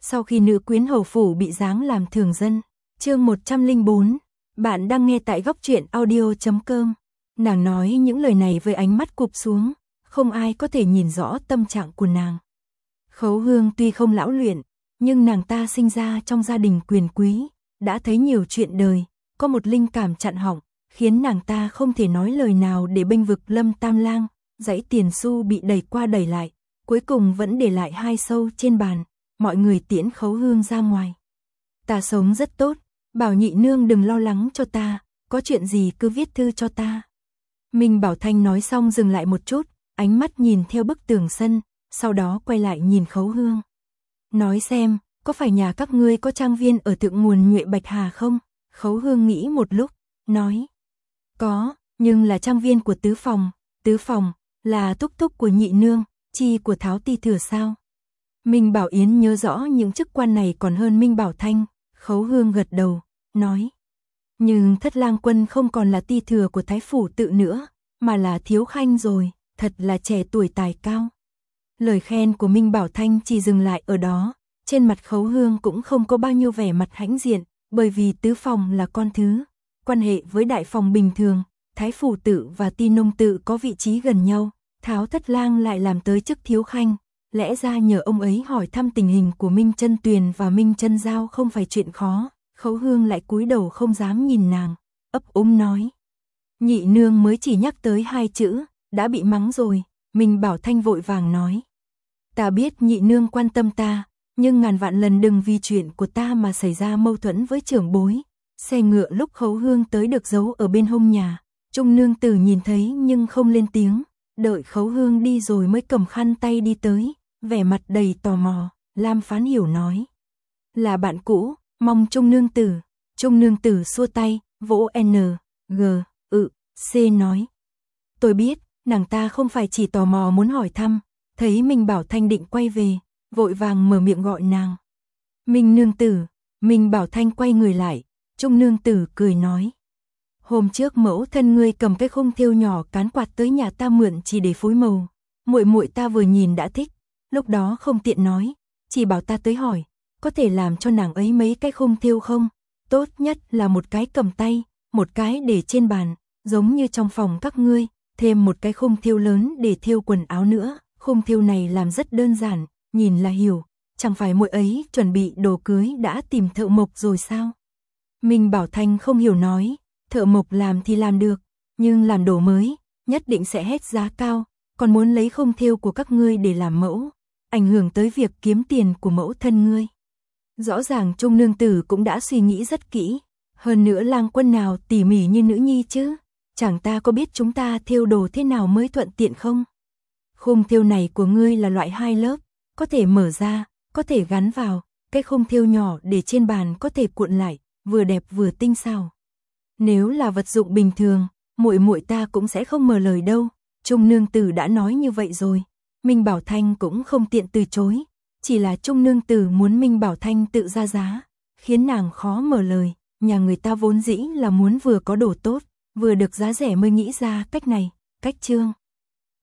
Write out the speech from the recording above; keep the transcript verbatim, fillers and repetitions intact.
Sau khi nữ quyến hầu phủ bị giáng làm thường dân. Chương một trăm lẻ bốn. Bạn đang nghe tại góc truyện audio chấm com. Nàng nói những lời này với ánh mắt cụp xuống, không ai có thể nhìn rõ tâm trạng của nàng. Khấu Hương tuy không lão luyện, nhưng nàng ta sinh ra trong gia đình quyền quý, đã thấy nhiều chuyện đời, có một linh cảm chặn họng, khiến nàng ta không thể nói lời nào để bênh vực Lâm Tam Lang. Dãy tiền xu bị đẩy qua đẩy lại, cuối cùng vẫn để lại hai xu trên bàn, mọi người tiễn Khấu Hương ra ngoài. Ta sống rất tốt, bảo nhị nương đừng lo lắng cho ta, có chuyện gì cứ viết thư cho ta. Minh Bảo Thanh nói xong dừng lại một chút, ánh mắt nhìn theo bức tường sân, sau đó quay lại nhìn Khấu Hương. Nói xem, có phải nhà các ngươi có trang viên ở thượng nguồn Nhuệ Bạch Hà không? Khấu Hương nghĩ một lúc, nói. Có, nhưng là trang viên của Tứ Phòng. Tứ Phòng, là thúc thúc của nhị nương, chi của Tháo Ti Thừa sao? Minh Bảo Yến nhớ rõ những chức quan này còn hơn Minh Bảo Thanh. Khấu Hương gật đầu, nói. Nhưng Thất Lang Quân không còn là ti thừa của Thái Phủ Tự nữa, mà là Thiếu Khanh rồi, thật là trẻ tuổi tài cao. Lời khen của Minh Bảo Thanh chỉ dừng lại ở đó, trên mặt Khấu Hương cũng không có bao nhiêu vẻ mặt hãnh diện, bởi vì Tứ Phòng là con thứ. Quan hệ với Đại Phòng bình thường, Thái Phủ Tự và Ti Nông Tự có vị trí gần nhau, Tháo Thất Lang lại làm tới chức Thiếu Khanh. Lẽ ra nhờ ông ấy hỏi thăm tình hình của Minh Chân Tuyền và Minh Chân Giao không phải chuyện khó. Khấu Hương lại cúi đầu không dám nhìn nàng, ấp úng nói. Nhị nương mới chỉ nhắc tới hai chữ, đã bị mắng rồi. Minh Bảo Thanh vội vàng nói. Ta biết nhị nương quan tâm ta, nhưng ngàn vạn lần đừng vì chuyện của ta mà xảy ra mâu thuẫn với trưởng bối. Xe ngựa lúc Khấu Hương tới được giấu ở bên hông nhà, Trung nương tử nhìn thấy nhưng không lên tiếng, đợi Khấu Hương đi rồi mới cầm khăn tay đi tới, vẻ mặt đầy tò mò. Lam Phán Hiểu nói. Là bạn cũ, mong Trung nương tử. Trung nương tử xua tay, vỗ N, G, ự, C nói. Tôi biết, nàng ta không phải chỉ tò mò muốn hỏi thăm, thấy Minh Bảo Thanh định quay về, vội vàng mở miệng gọi nàng. Minh nương tử. Minh Bảo Thanh quay người lại, Trung nương tử cười nói. Hôm trước mẫu thân ngươi cầm cái khung thêu nhỏ cán quạt tới nhà ta mượn chỉ để phối màu, muội muội ta vừa nhìn đã thích, lúc đó không tiện nói, chỉ bảo ta tới hỏi, có thể làm cho nàng ấy mấy cái khung thêu không? Tốt nhất là một cái cầm tay, một cái để trên bàn, giống như trong phòng các ngươi, thêm một cái khung thêu lớn để thêu quần áo nữa. Khung thêu này làm rất đơn giản, nhìn là hiểu, chẳng phải muội ấy chuẩn bị đồ cưới đã tìm thợ mộc rồi sao? Minh Bảo Thanh không hiểu nói, thợ mộc làm thì làm được, nhưng làm đồ mới, nhất định sẽ hết giá cao, còn muốn lấy khung thêu của các ngươi để làm mẫu, ảnh hưởng tới việc kiếm tiền của mẫu thân ngươi. Rõ ràng Trung nương tử cũng đã suy nghĩ rất kỹ, hơn nữa Lang Quân nào tỉ mỉ như nữ nhi chứ, chẳng ta có biết chúng ta thêu đồ thế nào mới thuận tiện không? Khung thêu này của ngươi là loại hai lớp, có thể mở ra, có thể gắn vào, cái khung thêu nhỏ để trên bàn có thể cuộn lại, vừa đẹp vừa tinh xảo. Nếu là vật dụng bình thường, muội muội ta cũng sẽ không mở lời đâu. Trung nương tử đã nói như vậy rồi, Minh Bảo Thanh cũng không tiện từ chối, chỉ là Trung nương tử muốn Minh Bảo Thanh tự ra giá, khiến nàng khó mở lời. Nhà người ta vốn dĩ là muốn vừa có đồ tốt, vừa được giá rẻ mới nghĩ ra cách này. Cách chương